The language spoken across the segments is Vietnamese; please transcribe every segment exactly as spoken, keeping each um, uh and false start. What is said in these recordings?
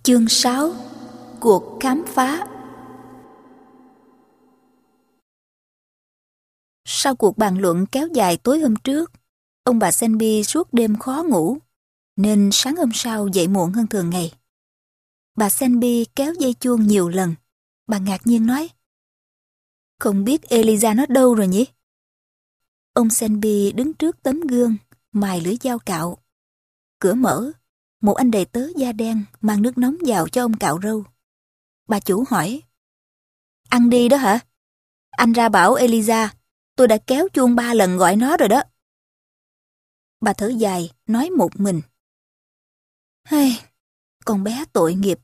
Chương sáu. Cuộc khám phá. Sau cuộc bàn luận kéo dài tối hôm trước, ông bà Selby suốt đêm khó ngủ, nên sáng hôm sau dậy muộn hơn thường ngày. Bà Selby kéo dây chuông nhiều lần. Bà ngạc nhiên nói: "Không biết Eliza nó đâu rồi nhỉ?" Ông Selby đứng trước tấm gương, mài lưỡi dao cạo. Cửa mở, một anh đầy tớ da đen mang nước nóng vào cho ông cạo râu. Bà chủ hỏi: "Ăn đi đó hả? Anh ra bảo Eliza, tôi đã kéo chuông ba lần gọi nó rồi đó." Bà thở dài, nói một mình: "Hây, con bé tội nghiệp."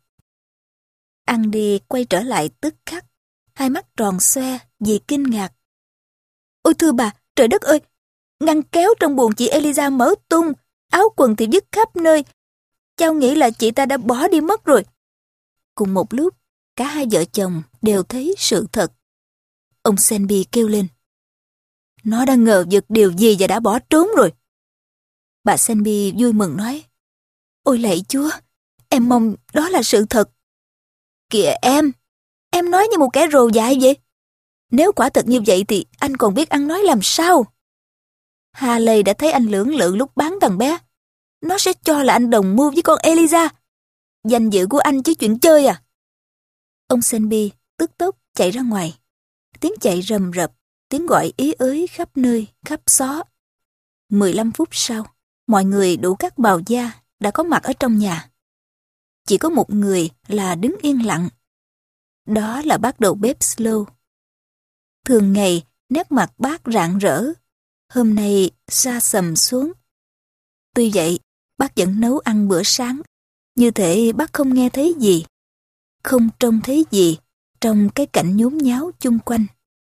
Andy quay trở lại tức khắc, hai mắt tròn xoe vì kinh ngạc. "Ôi thưa bà, trời đất ơi! Ngăn kéo trong buồng chị Eliza mở tung, áo quần thì vứt khắp nơi. Cháu nghĩ là chị ta đã bỏ đi mất rồi." Cùng một lúc, cả hai vợ chồng đều thấy sự thật. Ông Selby kêu lên: "Nó đã ngờ vực điều gì và đã bỏ trốn rồi." Bà Selby vui mừng nói: "Ôi lạy Chúa, em mong đó là sự thật." "Kìa em, em nói như một kẻ rồ dại vậy. Nếu quả thật như vậy thì anh còn biết ăn nói làm sao?" Haley đã thấy anh lưỡng lự lúc bán thằng bé. Nó sẽ cho là anh đồng mưu với con Eliza. Danh dự của anh chứ chuyện chơi à? Ông Selby tức tốc chạy ra ngoài. Tiếng chạy rầm rập, tiếng gọi ý ới khắp nơi, khắp xó. mười lăm phút sau, mọi người đủ các bào da đã có mặt ở trong nhà. Chỉ có một người là đứng yên lặng. Đó là bác đầu bếp Slow. Thường ngày, nét mặt bác rạng rỡ. Hôm nay sa sầm xuống. Tuy vậy, bác vẫn nấu ăn bữa sáng. Như thể bác không nghe thấy gì, không trông thấy gì trong cái cảnh nhốn nháo chung quanh.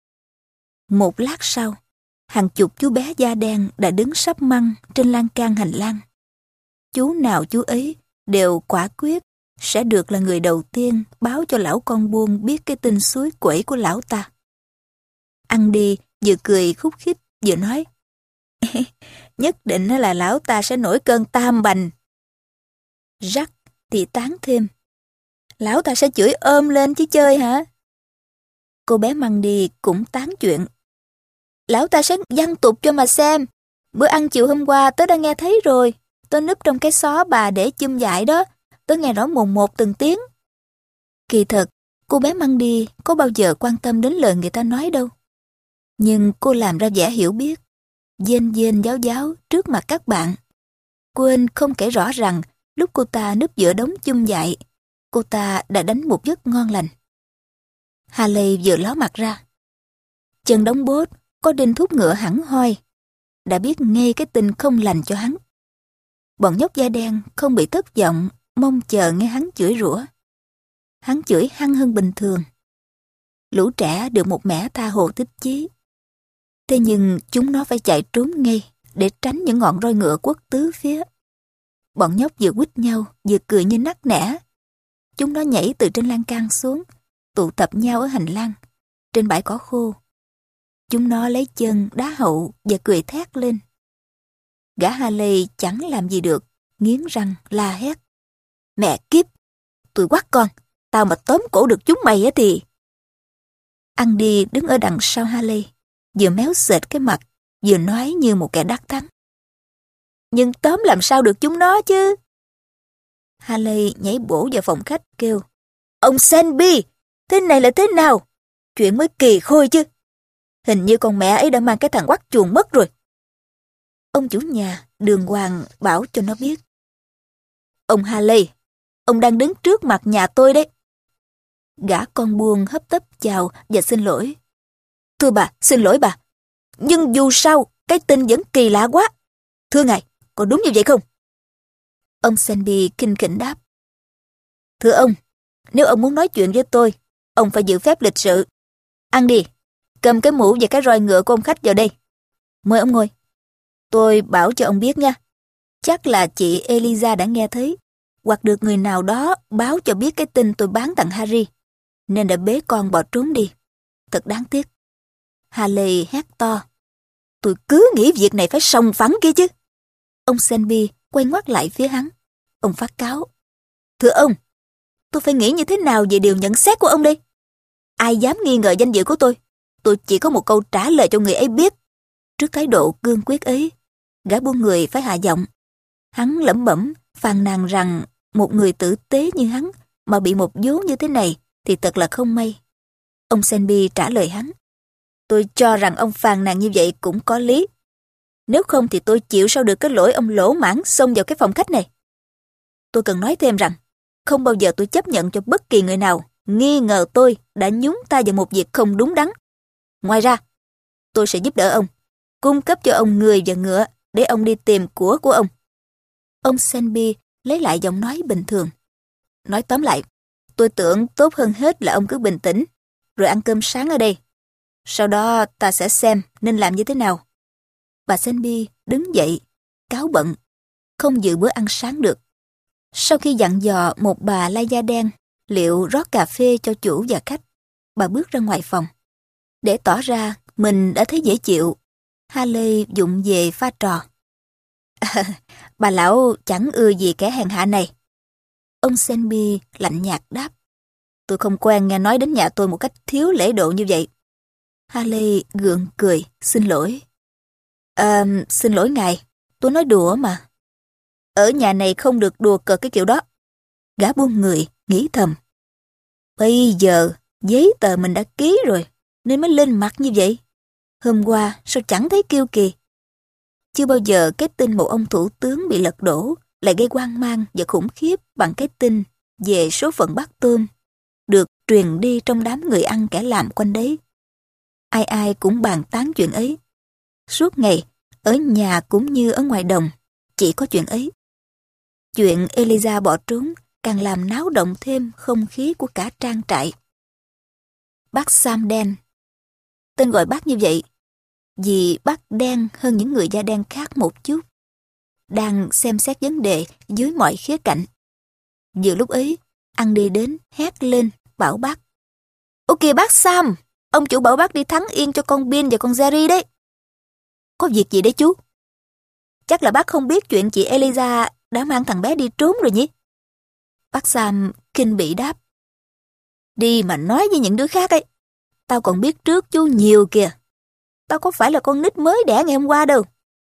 Một lát sau, hàng chục chú bé da đen đã đứng sắp măng trên lan can hành lang. Chú nào chú ấy đều quả quyết sẽ được là người đầu tiên báo cho lão con buôn biết cái tin suối quẩy của lão ta. Andy vừa cười khúc khích vừa nói: "Nhất định là lão ta sẽ nổi cơn tam bành." Jack thì tán thêm: "Lão ta sẽ chửi ôm lên chứ chơi hả?" Cô bé Mandy cũng tán chuyện: "Lão ta sẽ văng tục cho mà xem. Bữa ăn chiều hôm qua tớ đã nghe thấy rồi. Tớ núp trong cái xó bà để chum dại đó. Tớ nghe rõ mồn một từng tiếng." Kỳ thật, cô bé Mandy có bao giờ quan tâm đến lời người ta nói đâu. Nhưng cô làm ra vẻ hiểu biết, dên dên giáo giáo trước mặt các bạn. Quên không kể rõ rằng lúc cô ta núp giữa đống chum dại, cô ta đã đánh một giấc ngon lành. Haley vừa ló mặt ra. Chân đống bốt có đinh thúc ngựa hẳn hoi, đã biết ngay cái tin không lành cho hắn. Bọn nhóc da đen không bị thất vọng, mong chờ nghe hắn chửi rủa. Hắn chửi hăng hơn bình thường. Lũ trẻ được một mẻ tha hồ thích chí. Thế nhưng chúng nó phải chạy trốn ngay để tránh những ngọn roi ngựa quất tứ phía. Bọn nhóc vừa quýt nhau vừa cười như nắc nẻ. Chúng nó nhảy từ trên lan can xuống, tụ tập nhau ở hành lang, trên bãi cỏ khô. Chúng nó lấy chân đá hậu và cười thét lên. Gã Haley chẳng làm gì được, nghiến răng la hét: "Mẹ kiếp, tôi quát con, tao mà tóm cổ được chúng mày á thì..." Andy đứng ở đằng sau Haley, vừa méo sệt cái mặt, vừa nói như một kẻ đắc thắng: "Nhưng tóm làm sao được chúng nó chứ?" Haley nhảy bổ vào phòng khách kêu: "Ông Selby, thế này là thế nào? Chuyện mới kỳ khôi chứ. Hình như con mẹ ấy đã mang cái thằng quắt chuồng mất rồi." Ông chủ nhà đường hoàng bảo cho nó biết: "Ông Haley, ông đang đứng trước mặt nhà tôi đấy." Gã con buôn hấp tấp chào và xin lỗi: "Thưa bà, xin lỗi bà. Nhưng dù sao, cái tin vẫn kỳ lạ quá. Thưa ngài, có đúng như vậy không?" Ông Selby khinh khỉnh đáp: "Thưa ông, nếu ông muốn nói chuyện với tôi, ông phải giữ phép lịch sự. Andy, cầm cái mũ và cái roi ngựa của ông khách vào đây. Mời ông ngồi. Tôi bảo cho ông biết nha. Chắc là chị Eliza đã nghe thấy, hoặc được người nào đó báo cho biết cái tin tôi bán thằng Harry, nên đã bế con bỏ trốn đi. Thật đáng tiếc." Haley hét to: "Tôi cứ nghĩ việc này phải sòng phẳng kia chứ." Ông Selby quay ngoắt lại phía hắn. Ông phát cáo: "Thưa ông, tôi phải nghĩ như thế nào về điều nhận xét của ông đây? Ai dám nghi ngờ danh dự của tôi? Tôi chỉ có một câu trả lời cho người ấy biết. Trước thái độ cương quyết ấy, gã buôn người phải hạ giọng. Hắn lẩm bẩm, phàn nàn rằng một người tử tế như hắn mà bị một vố như thế này thì thật là không may. Ông Selby trả lời hắn. Tôi cho rằng ông phàn nàn như vậy cũng có lý. Nếu không thì tôi chịu sao được cái lỗi ông lỗ mãng xông vào cái phòng khách này. Tôi cần nói thêm rằng, không bao giờ tôi chấp nhận cho bất kỳ người nào nghi ngờ tôi đã nhúng tay vào một việc không đúng đắn. Ngoài ra, tôi sẽ giúp đỡ ông, cung cấp cho ông người và ngựa để ông đi tìm của của ông. Ông Selby lấy lại giọng nói bình thường. Nói tóm lại, tôi tưởng tốt hơn hết là ông cứ bình tĩnh, rồi ăn cơm sáng ở đây. Sau đó ta sẽ xem nên làm như thế nào. Bà Selby đứng dậy, cáu bận, không dự bữa ăn sáng được. Sau khi dặn dò một bà la da đen liệu rót cà phê cho chủ và khách, bà bước ra ngoài phòng. Để tỏ ra mình đã thấy dễ chịu, Haley dụng về pha trò. À, bà lão chẳng ưa gì kẻ hèn hạ này. Ông Selby lạnh nhạt đáp. Tôi không quen nghe nói đến nhà tôi một cách thiếu lễ độ như vậy. Haley gượng cười, xin lỗi. À, xin lỗi ngài, tôi nói đùa mà. Ở nhà này không được đùa cợt cái kiểu đó. Gã buôn người nghĩ thầm. Bây giờ giấy tờ mình đã ký rồi, nên mới lên mặt như vậy. Hôm qua sao chẳng thấy kiêu kỳ. Chưa bao giờ cái tin một ông thủ tướng bị lật đổ lại gây hoang mang và khủng khiếp bằng cái tin về số phận bát tôm được truyền đi trong đám người ăn kẻ làm quanh đấy. Ai ai cũng bàn tán chuyện ấy. Suốt ngày, ở nhà cũng như ở ngoài đồng, chỉ có chuyện ấy. Chuyện Eliza bỏ trốn càng làm náo động thêm không khí của cả trang trại. Bác Sam đen. Tên gọi bác như vậy vì bác đen hơn những người da đen khác một chút. Đang xem xét vấn đề dưới mọi khía cạnh. Vừa lúc ấy, ăn đi đến hét lên bảo bác. Ok bác Sam, ông chủ bảo bác đi thắng yên cho con Bin và con Jerry đấy. Có việc gì đấy chú? Chắc là bác không biết chuyện chị Eliza đã mang thằng bé đi trốn rồi nhỉ? Bác Sam kinh bỉ đáp. Đi mà nói với những đứa khác ấy. Tao còn biết trước chú nhiều kìa. Tao có phải là con nít mới đẻ ngày hôm qua đâu.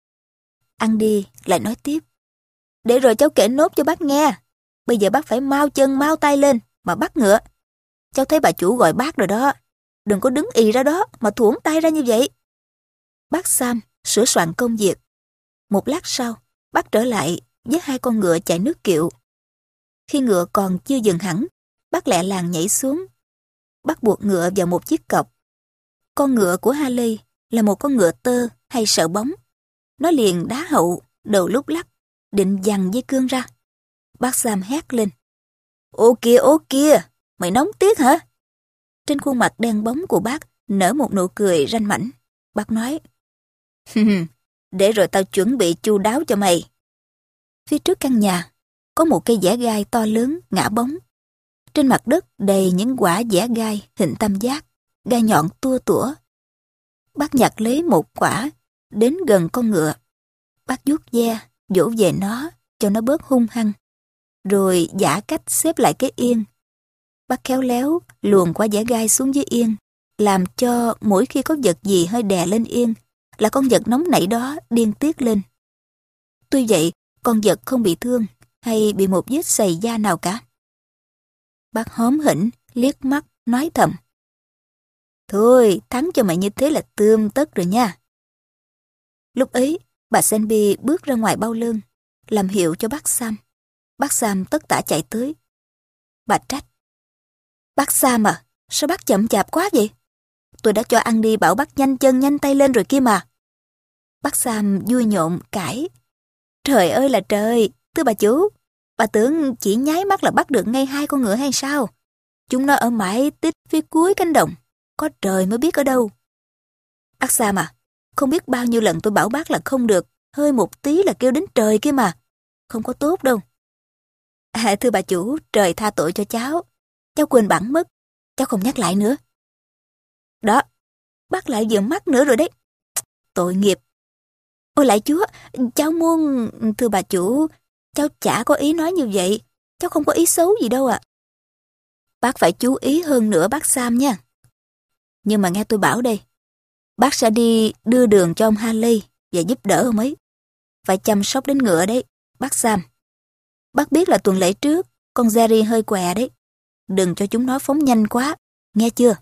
Andy lại nói tiếp. Để rồi cháu kể nốt cho bác nghe. Bây giờ bác phải mau chân mau tay lên mà bắt ngựa. Cháu thấy bà chủ gọi bác rồi đó. Đừng có đứng ì ra đó mà thuỗng tay ra như vậy. Bác Sam sửa soạn công việc. Một lát sau, bác trở lại với hai con ngựa chạy nước kiệu. Khi ngựa còn chưa dừng hẳn, bác lẹ làng nhảy xuống. Bác buộc ngựa vào một chiếc cọc. Con ngựa của Haley là một con ngựa tơ hay sợ bóng. Nó liền đá hậu, đầu lúc lắc, định giằng dây cương ra. Bác Sam hét lên. Ô kìa, ô kìa, mày nóng tiếc hả? Trên khuôn mặt đen bóng của bác nở một nụ cười ranh mãnh. Bác nói. Để rồi tao chuẩn bị chu đáo cho mày. Phía trước căn nhà có một cây giã gai to lớn ngã bóng. Trên mặt đất đầy những quả giã gai hình tam giác, gai nhọn tua tủa. Bác nhặt lấy một quả, đến gần con ngựa. Bác vuốt ve, vỗ về nó cho nó bớt hung hăng, rồi giả cách xếp lại cái yên. Bác khéo léo luồn quả giã gai xuống dưới yên, làm cho mỗi khi có vật gì hơi đè lên yên là con vật nóng nảy đó điên tiết lên. Tuy vậy, con vật không bị thương hay bị một vết sầy da nào cả. Bác hóm hỉnh, liếc mắt, nói thầm. Thôi, thắng cho mày như thế là tươm tất rồi nha. Lúc ấy, bà Selby bước ra ngoài bao lơn, làm hiệu cho bác Sam. Bác Sam tất tả chạy tới. Bà trách. Bác Sam à, sao bác chậm chạp quá vậy? Tôi đã cho ăn đi bảo bác nhanh chân nhanh tay lên rồi kia mà. Bác Sam vui nhộn cãi. Trời ơi là trời, thưa bà chủ, bà tưởng chỉ nháy mắt là bắt được ngay hai con ngựa hay sao? Chúng nó ở mãi tít phía cuối cánh đồng, có trời mới biết ở đâu. Bác Sam à, không biết bao nhiêu lần tôi bảo bác là không được, hơi một tí là kêu đến trời kia mà, không có tốt đâu. À, thưa bà chủ, trời tha tội cho cháu, cháu quên bẵng mất, cháu không nhắc lại nữa. Đó, bác lại vừa mắc nữa rồi đấy. Tội nghiệp. Ôi lại chúa, cháu muốn... Thưa bà chủ, cháu chả có ý nói như vậy. Cháu không có ý xấu gì đâu ạ. Bác phải chú ý hơn nữa bác Sam nha. Nhưng mà nghe tôi bảo đây, bác sẽ đi đưa đường cho ông Haley và giúp đỡ ông ấy. Phải chăm sóc đến ngựa đấy, bác Sam. Bác biết là tuần lễ trước, con Jerry hơi què đấy. Đừng cho chúng nó phóng nhanh quá, nghe chưa?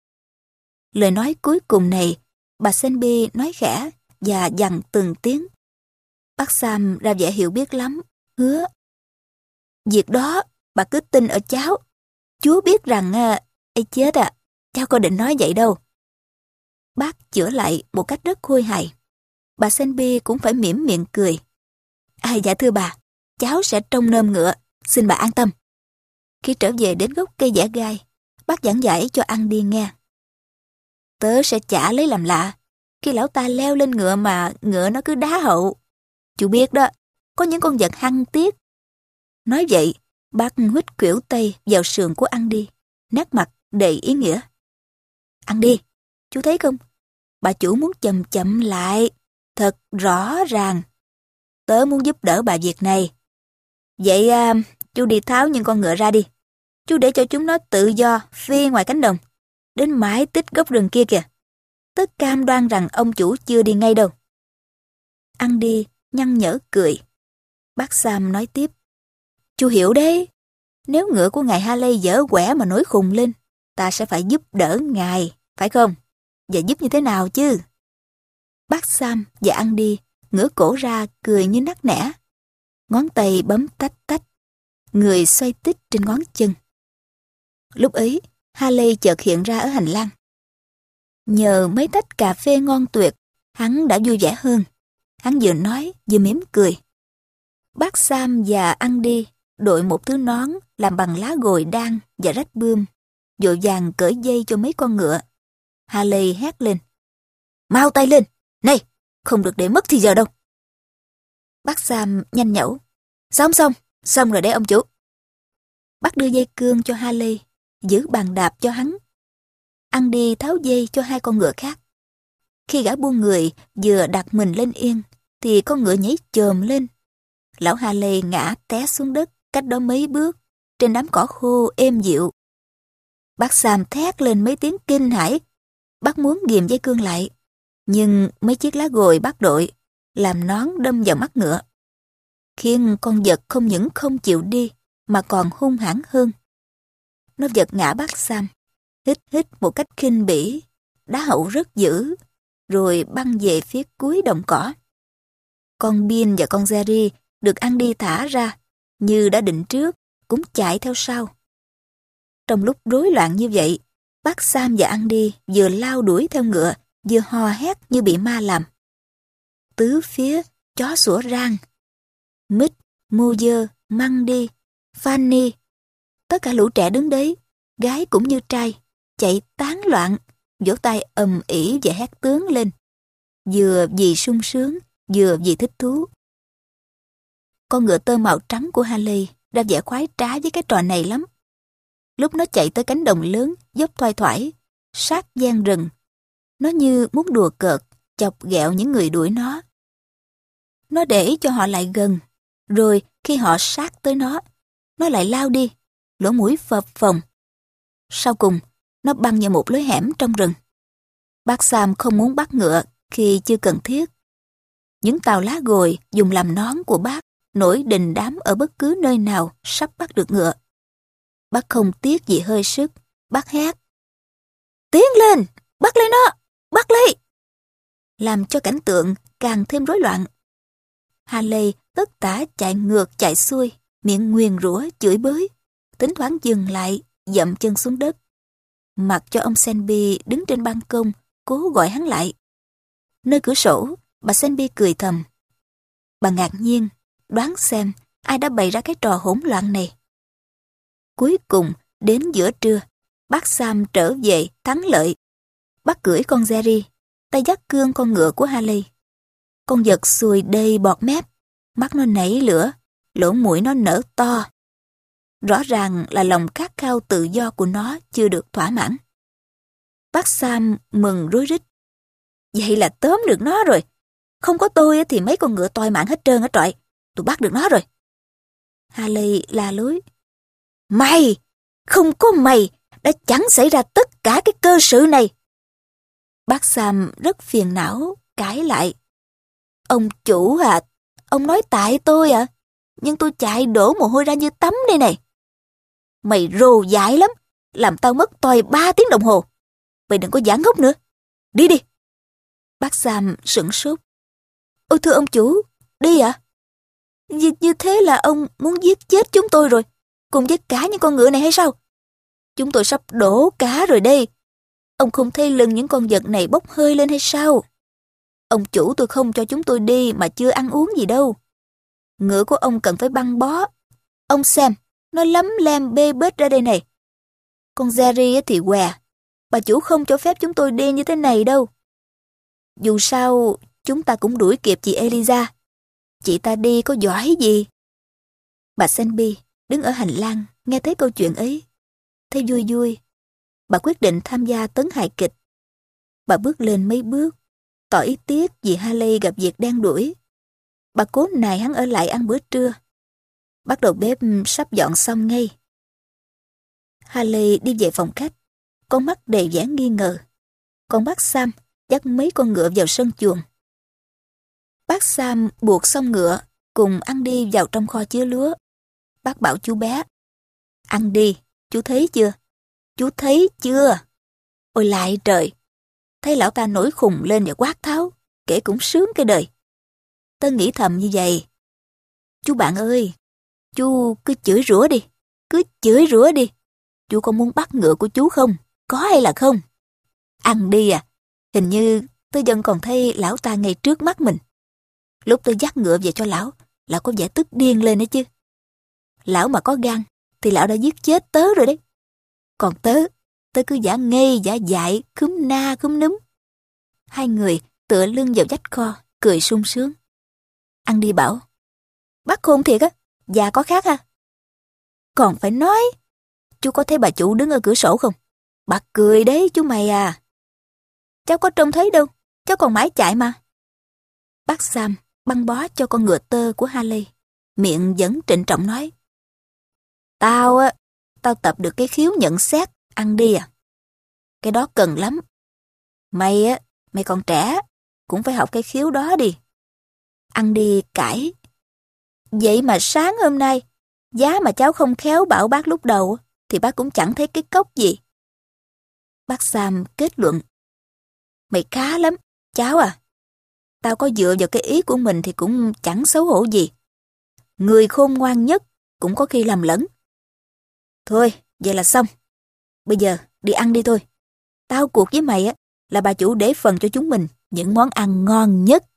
Lời nói cuối cùng này, bà Selby nói khẽ và dằn từng tiếng. Bác Sam ra vẻ hiểu biết lắm, hứa. Việc đó, bà cứ tin ở cháu. Chúa biết rằng, à, ê chết à, cháu có định nói vậy đâu. Bác chữa lại một cách rất khôi hài. Bà Selby cũng phải mỉm miệng cười. À, dạ thưa bà, cháu sẽ trông nom ngựa, xin bà an tâm. Khi trở về đến gốc cây dẻ gai, bác giảng giải cho ăn đi nghe. Tớ sẽ chả lấy làm lạ, khi lão ta leo lên ngựa mà ngựa nó cứ đá hậu. Chú biết đó, có những con vật hăng tiếc. Nói vậy, bác huýt khuỷu tay vào sườn của ăn đi, nét mặt đầy ý nghĩa. Ăn đi, chú thấy không? Bà chủ muốn chậm chậm lại, thật rõ ràng. Tớ muốn giúp đỡ bà việc này. Vậy à, chú đi tháo những con ngựa ra đi. Chú để cho chúng nó tự do phi ngoài cánh đồng, đến mãi tích gốc rừng kia kìa. Tớ cam đoan rằng ông chủ chưa đi ngay đâu. Ăn đi, nhăn nhở cười. Bác Sam nói tiếp. Chú hiểu đấy, nếu ngựa của ngài Haley dở quẻ mà nổi khùng lên, ta sẽ phải giúp đỡ ngài, phải không? Và giúp như thế nào chứ? Bác Sam và ăn đi, ngửa cổ ra cười như nắc nẻ. Ngón tay bấm tách tách, người xoay tít trên ngón chân. Lúc ấy, Haley chợt hiện ra ở hành lang. Nhờ mấy tách cà phê ngon tuyệt, hắn đã vui vẻ hơn. Hắn vừa nói vừa mỉm cười. Bác Sam và ăn đi đội một thứ nón làm bằng lá gồi đan và rách bươm, vội vàng cởi dây cho mấy con ngựa. Haley hét lên. Mau tay lên! Này! Không được để mất thì giờ đâu! Bác Sam nhanh nhẩu. Xong xong! Xong rồi đấy ông chủ! Bác đưa dây cương cho Haley, giữ bàn đạp cho hắn. Ăn đi tháo dây cho hai con ngựa khác. Khi gã buôn người vừa đặt mình lên yên, thì con ngựa nhảy chồm lên. Lão Haley ngã té xuống đất cách đó mấy bước, trên đám cỏ khô êm dịu. Bác Sam thét lên mấy tiếng kinh hãi. Bác muốn ghìm dây cương lại, nhưng mấy chiếc lá gồi bác đội làm nón đâm vào mắt ngựa, khiến con vật không những không chịu đi mà còn hung hãn hơn. Nó giật ngã bác Sam, hít hít một cách khinh bỉ, đá hậu rất dữ, rồi băng về phía cuối đồng cỏ. Con Bean và con Jerry được ăn đi thả ra, như đã định trước, cũng chạy theo sau. Trong lúc rối loạn như vậy, bác Sam và ăn đi vừa lao đuổi theo ngựa, vừa hò hét như bị ma làm. Tứ phía, chó sủa rang. Mít, Moser, Mandy, Fanny, tất cả lũ trẻ đứng đấy, gái cũng như trai, chạy tán loạn, vỗ tay ầm ĩ và hét tướng lên, vừa vì sung sướng, vừa vì thích thú. Con ngựa tơ màu trắng của Haley đã vẻ khoái trá với cái trò này lắm. Lúc nó chạy tới cánh đồng lớn, dốc thoai thoải, sát gian rừng, nó như muốn đùa cợt, chọc ghẹo những người đuổi nó. Nó để cho họ lại gần, rồi khi họ sát tới nó, nó lại lao đi, lỗ mũi phập phồng. Sau cùng, nó băng vào một lối hẻm trong rừng. Bác Sam không muốn bắt ngựa khi chưa cần thiết. Những tàu lá gồi dùng làm nón của bác nổi đình đám ở bất cứ nơi nào sắp bắt được ngựa. Bác không tiếc gì hơi sức, bác hét. Tiến lên, bắt lấy nó, bắt lấy! Làm cho cảnh tượng càng thêm rối loạn. Haley tất tả chạy ngược chạy xuôi, miệng nguyền rủa chửi bới, thỉnh thoảng dừng lại, dậm chân xuống đất. Mặc cho ông Selby đứng trên ban công, cố gọi hắn lại. Nơi cửa sổ, bà Selby cười thầm. Bà ngạc nhiên, đoán xem ai đã bày ra cái trò hỗn loạn này. Cuối cùng, đến giữa trưa, bác Sam trở về thắng lợi. Bác cưỡi con Jerry, tay dắt cương con ngựa của Haley. Con vật sùi đầy bọt mép, mắt nó nảy lửa, lỗ mũi nó nở to. Rõ ràng là lòng khát khao tự do của nó chưa được thỏa mãn. Bác Sam mừng rối rít. Vậy là tóm được nó rồi. Không có tôi thì mấy con ngựa toi mạng hết trơn á trọi. Tôi bắt được nó rồi. Haley la lối. Mày! Không có mày đã chẳng xảy ra tất cả cái cơ sự này. Bác Sam rất phiền não, cãi lại. Ông chủ à, ông nói tại tôi à, nhưng tôi chạy đổ mồ hôi ra như tắm đây này. Mày rồ dại lắm, làm tao mất toài ba tiếng đồng hồ. Mày đừng có giả ngốc nữa, đi đi. Bác Sam sửng sốt. Ôi thưa ông chủ, đi ạ? À? Như, như thế là ông muốn giết chết chúng tôi rồi, cùng với cả những con ngựa này hay sao? Chúng tôi sắp đổ cá rồi đây. Ông không thấy lưng những con vật này bốc hơi lên hay sao? Ông chủ tôi không cho chúng tôi đi mà chưa ăn uống gì đâu. Ngựa của ông cần phải băng bó. Ông xem, nó lấm lem bê bết ra đây này. Con Jerry thì què. Bà chủ không cho phép chúng tôi đi như thế này đâu. Dù sao, chúng ta cũng đuổi kịp chị Eliza. Chị ta đi có giỏi gì? Bà Senby đứng ở hành lang nghe thấy câu chuyện ấy. Thấy vui vui. Bà quyết định tham gia tấn hài kịch. Bà bước lên mấy bước, tỏ ý tiếc vì Haley gặp việc đen đuổi. Bà cố nài hắn ở lại ăn bữa trưa. Bắt đầu bếp sắp dọn xong ngay. Haley đi về phòng khách, con mắt đầy vẻ nghi ngờ. Còn bác Sam dắt mấy con ngựa vào sân chuồng. Bác Sam buộc xong ngựa, cùng ăn đi vào trong kho chứa lúa. Bác bảo chú bé, ăn đi, chú thấy chưa? Chú thấy chưa? Ôi lại trời! Thấy lão ta nổi khùng lên và quát tháo, kể cũng sướng cái đời. Tớ nghĩ thầm như vậy. Chú bạn ơi, chú cứ chửi rủa đi, cứ chửi rủa đi. Chú có muốn bắt ngựa của chú không? Có hay là không? Ăn đi à? Hình như tôi vẫn còn thấy lão ta ngay trước mắt mình. Lúc tôi dắt ngựa về cho lão, lão có vẻ tức điên lên đấy chứ. Lão mà có gan, thì lão đã giết chết tớ rồi đấy. Còn tớ, tớ cứ giả ngây, giả dại, khúm na, khúm núm. Hai người tựa lưng vào vách kho, cười sung sướng. Ăn đi bảo, bác khôn thiệt á, già có khác ha. Còn phải nói, chú có thấy bà chủ đứng ở cửa sổ không? Bà cười đấy chú mày à. Cháu có trông thấy đâu, cháu còn mãi chạy mà. Bác Sam băng bó cho con ngựa tơ của Haley, miệng vẫn trịnh trọng nói. Tao á, tao tập được cái khiếu nhận xét, ăn đi à. Cái đó cần lắm. Mày á, mày còn trẻ, cũng phải học cái khiếu đó đi. Ăn đi cãi. Vậy mà sáng hôm nay, giá mà cháu không khéo bảo bác lúc đầu, thì bác cũng chẳng thấy cái cốc gì. Bác Sam kết luận. Mày khá lắm, cháu à. Tao có dựa vào cái ý của mình thì cũng chẳng xấu hổ gì. Người khôn ngoan nhất cũng có khi làm lẫn. Thôi, vậy là xong. Bây giờ đi ăn đi thôi. Tao cuộc với mày á là bà chủ để phần cho chúng mình những món ăn ngon nhất.